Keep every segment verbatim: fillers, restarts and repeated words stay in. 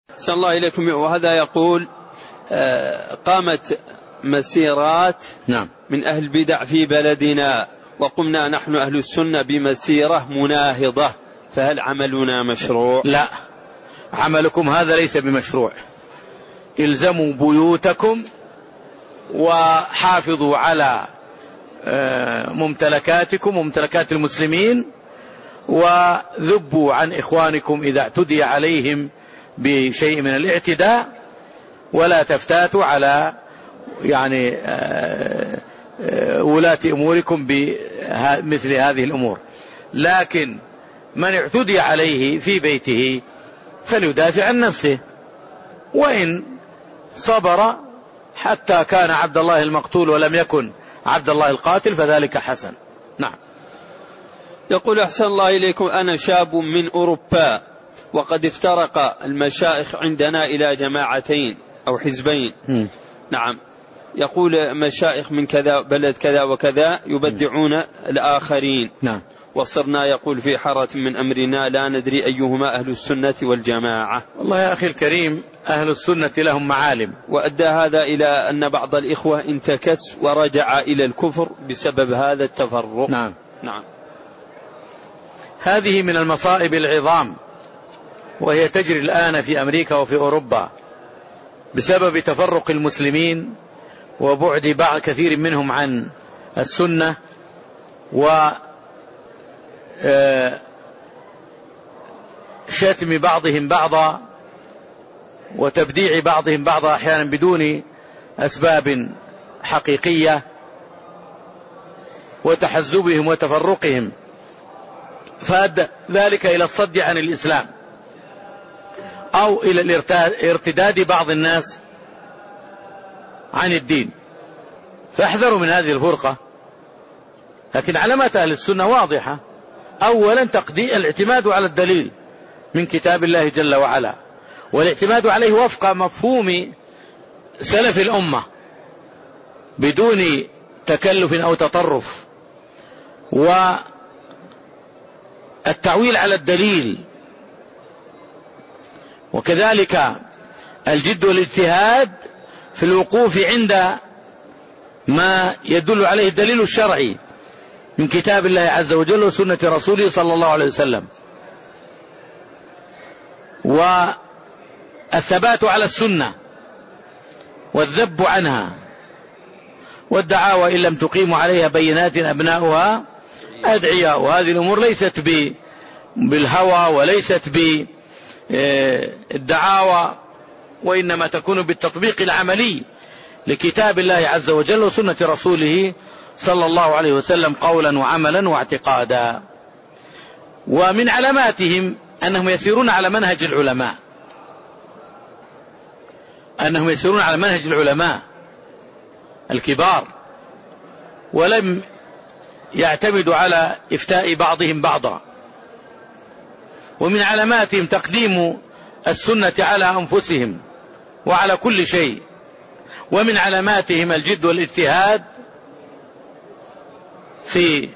أحسن الله إليكم. وهذا يقول قامت مسيرات نعم. من أهل البدع في بلدنا، وقمنا نحن أهل السنة بمسيرة مناهضة، فهل عملنا مشروع؟ لا، عملكم هذا ليس بمشروع. الزموا بيوتكم وحافظوا على ممتلكاتكم وممتلكات المسلمين، وذبوا عن إخوانكم إذا اعتدي عليهم بشيء من الاعتداء، ولا تفتاتوا على يعني ولاة أموركم بمثل هذه الأمور. لكن من اعتدي عليه في بيته فليدافع عن نفسه، وإن صبر حتى كان عبد الله المقتول ولم يكن عبد الله القاتل فذلك حسن. نعم. يقول أحسن الله إليكم: أنا شاب من أوروبا، وقد افترق المشايخ عندنا إلى جماعتين أو حزبين. م. نعم. يقول مشايخ من كذا بلد كذا وكذا يبدعون م. الآخرين. نعم. وصرنا يقول في حارة من أمرنا لا ندري أيهما أهل السنة والجماعة. والله يا أخي الكريم، أهل السنة لهم معالم. وأدى هذا إلى أن بعض الإخوة انتكس ورجع إلى الكفر بسبب هذا التفرق. نعم. نعم. هذه من المصائب العظام، وهي تجري الآن في أمريكا وفي أوروبا بسبب تفرق المسلمين وبعد بعض كثير منهم عن السنة، و شتم بعضهم بعضا وتبديع بعضهم بعضا أحيانا بدون أسباب حقيقية، وتحزبهم وتفرقهم، فأدى ذلك إلى الصد عن الإسلام أو إلى ارتداد بعض الناس عن الدين. فاحذروا من هذه الفرقة. لكن علامات أهل السنة واضحة: أولا تقديم الاعتماد على الدليل من كتاب الله جل وعلا، والاعتماد عليه وفق مفهوم سلف الأمة بدون تكلف أو تطرف، والتعويل على الدليل، وكذلك الجد والاجتهاد في الوقوف عند ما يدل عليه الدليل الشرعي من كتاب الله عز وجل وسنة رسوله صلى الله عليه وسلم، والثبات على السنة والذب عنها، والدعاوى إن لم تقيموا عليها بينات أبناؤها أدعياء. وهذه الأمور ليست بالهوى وليست بالدعاوى، وإنما تكون بالتطبيق العملي لكتاب الله عز وجل وسنة رسوله صلى الله عليه وسلم قولا وعملا واعتقادا. ومن علاماتهم أنهم يسيرون على منهج العلماء أنهم يسيرون على منهج العلماء الكبار، ولم يعتمدوا على إفتاء بعضهم بعضا. ومن علاماتهم تقديم السنة على أنفسهم وعلى كل شيء. ومن علاماتهم الجد والاجتهاد في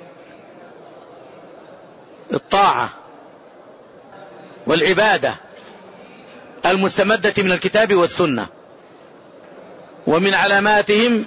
الطاعة والعبادة المستمدة من الكتاب والسنة. ومن علاماتهم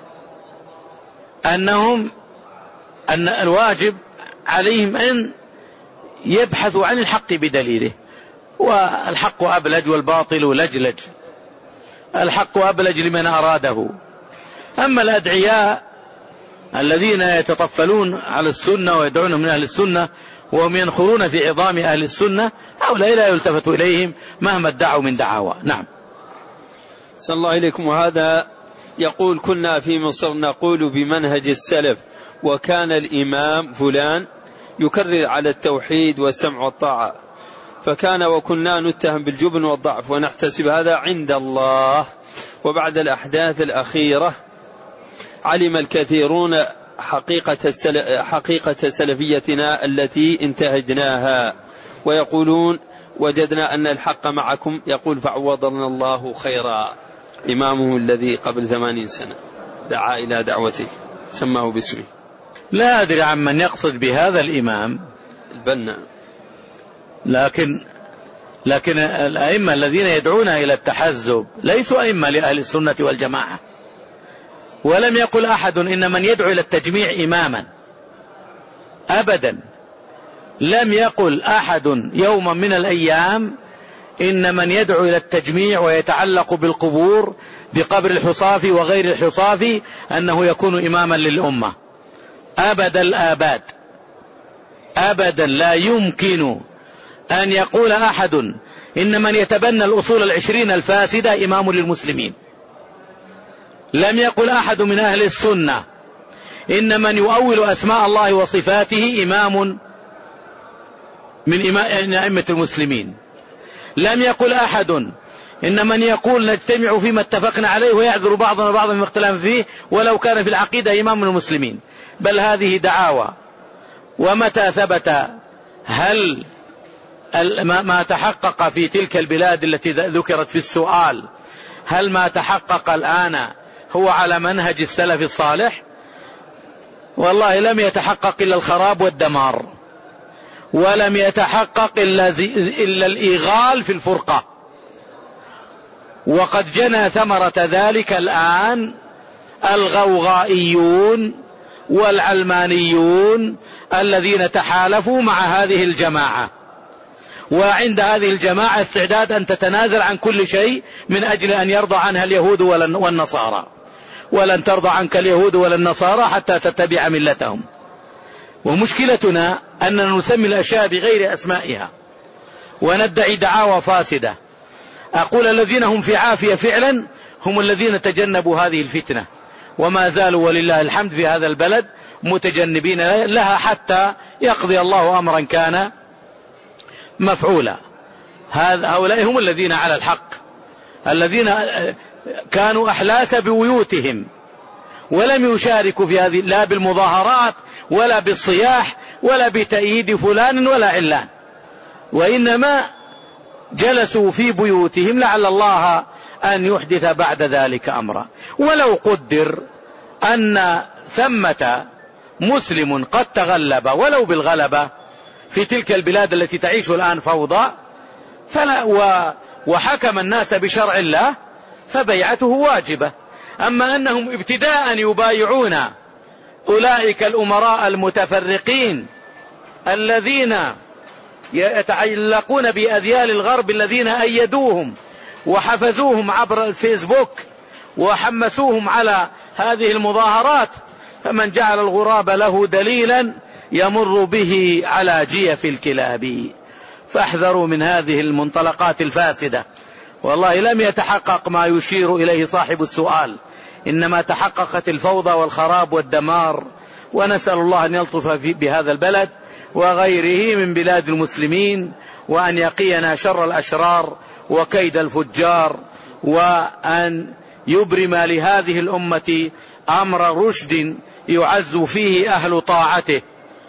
أنهم أن الواجب عليهم أن يبحثوا عن الحق بدليله، والحق أبلج والباطل لجلج. الحق أبلج لمن أراده. أما الأدعياء الذين يتطفلون على السنة ويدعون من أهل السنة وهم ينخرون في عظام أهل السنة، هؤلاء لا يلتفت إليهم مهما ادعوا من دعاوى. نعم. صلى الله إليكم. وهذا يقول: كنا في مصر نقول بمنهج السلف، وكان الإمام فلان يكرر على التوحيد والسمع والطاعة، فكان وكنا نتهم بالجبن والضعف ونحتسب هذا عند الله. وبعد الأحداث الأخيرة علم الكثيرون حقيقة, السل... حقيقة سلفيتنا التي انتهجناها، ويقولون: وجدنا أن الحق معكم. يقول: فعوضنا الله خيرا. إمامه الذي قبل ثمانين سنة دعا إلى دعوته سماه باسمه. لا أدري عن من يقصد بهذا الإمام البنا، لكن لكن الأئمة الذين يدعون إلى التحزب ليسوا أئمة لأهل السنة والجماعة. ولم يقل أحد إن من يدعو إلى التجميع إماما أبدا. لم يقل أحد يوما من الأيام إن من يدعو إلى التجميع ويتعلق بالقبور بقبر الحصافي وغير الحصافي أنه يكون إماما للأمة أبد الآباد. أبدا لا يمكن أن يقول أحد إن من يتبنى الأصول العشرين الفاسدة إمام للمسلمين. لم يقل أحد من أهل السنة إن من يؤول أسماء الله وصفاته إمام من أئمة المسلمين. لم يقل أحد إن من يقول نجتمع فيما اتفقنا عليه ويعذر بعضنا بعضا من اختلاف فيه ولو كان في العقيدة إمام المسلمين. بل هذه دعاوى. ومتى ثبت هل ما تحقق في تلك البلاد التي ذكرت في السؤال هل ما تحقق الآن هو على منهج السلف الصالح؟ والله لم يتحقق إلا الخراب والدمار، ولم يتحقق إلا, إلا الإيغال في الفرقة. وقد جنى ثمرة ذلك الآن الغوغائيون والعلمانيون الذين تحالفوا مع هذه الجماعة، وعند هذه الجماعة استعداد أن تتنازل عن كل شيء من أجل أن يرضى عنها اليهود والنصارى. ولن ترضى عنك اليهود ولا النصارى حتى تتبع ملتهم. ومشكلتنا أننا نسمي الأشياء بغير أسمائها وندعي دعاوى فاسدة. أقول الذين هم في عافية فعلا هم الذين تجنبوا هذه الفتنة وما زالوا ولله الحمد في هذا البلد متجنبين لها حتى يقضي الله أمرا كان مفعولا. هؤلاء هم الذين على الحق، الذين كانوا أحلاس ببيوتهم ولم يشاركوا في هذه لا بالمظاهرات ولا بالصياح ولا بتأييد فلان ولا علان، وإنما جلسوا في بيوتهم لعل الله أن يحدث بعد ذلك أمرا. ولو قدر أن ثمة مسلم قد تغلب ولو بالغلبة في تلك البلاد التي تعيش الآن فوضى فلا وحكم الناس بشرع الله فبيعته واجبة. أما أنهم ابتداء يبايعون أولئك الأمراء المتفرقين الذين يتعلقون بأذيال الغرب الذين أيدوهم وحفزوهم عبر الفيسبوك وحمسوهم على هذه المظاهرات، فمن جعل الغراب له دليلا يمر به على جيف الكلاب. فاحذروا من هذه المنطلقات الفاسدة. والله لم يتحقق ما يشير إليه صاحب السؤال، إنما تحققت الفوضى والخراب والدمار. ونسأل الله أن يلطف بهذا البلد وغيره من بلاد المسلمين، وأن يقينا شر الأشرار وكيد الفجار، وأن يبرم لهذه الأمة أمر رشد يعز فيه أهل طاعته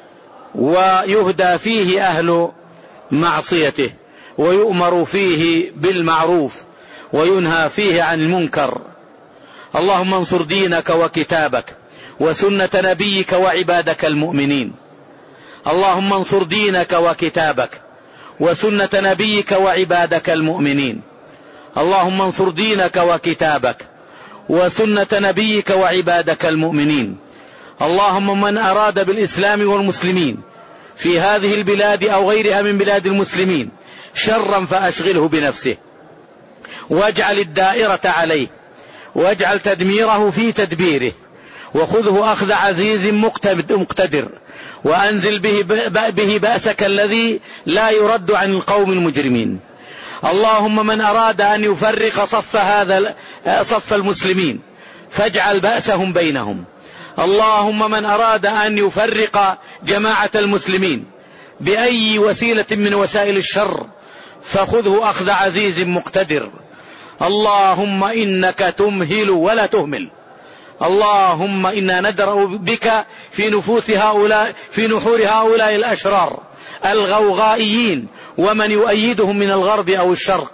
ويهدى فيه أهل معصيته، ويؤمر فيه بالمعروف وينهى فيه عن المنكر. اللهم انصر دينك وكتابك وسنة نبيك وعبادك المؤمنين. اللهم انصر دينك وكتابك وسنة نبيك وعبادك المؤمنين. اللهم انصر دينك وكتابك وسنة نبيك وعبادك المؤمنين. اللهم من أراد بالإسلام والمسلمين في هذه البلاد أو غيرها من بلاد المسلمين شرا فأشغله بنفسه، واجعل الدائرة عليه، واجعل تدميره في تدبيره، وخذه أخذ عزيز مقتدر، وأنزل به, به بأسك الذي لا يرد عن القوم المجرمين. اللهم من أراد أن يفرق صف هذا صف المسلمين فاجعل بأسهم بينهم. اللهم من أراد أن يفرق جماعة المسلمين بأي وسيلة من وسائل الشر فخذه أخذ عزيز مقتدر. اللهم إنك تمهل ولا تهمل. اللهم إنا ندرأ بك في نفوس هؤلاء في نحور هؤلاء الأشرار الغوغائيين ومن يؤيدهم من الغرب أو الشرق،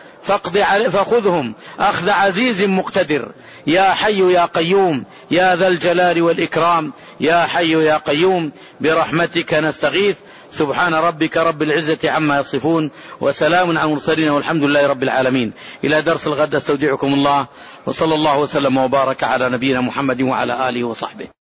فخذهم أخذ عزيز مقتدر. يا حي يا قيوم يا ذا الجلال والإكرام، يا حي يا قيوم برحمتك نستغيث. سبحان ربك رب العزة عما يصفون وسلام على المرسلين والحمد لله رب العالمين. إلى درس الغد استودعكم الله، وصلى الله وسلم وبارك على نبينا محمد وعلى آله وصحبه.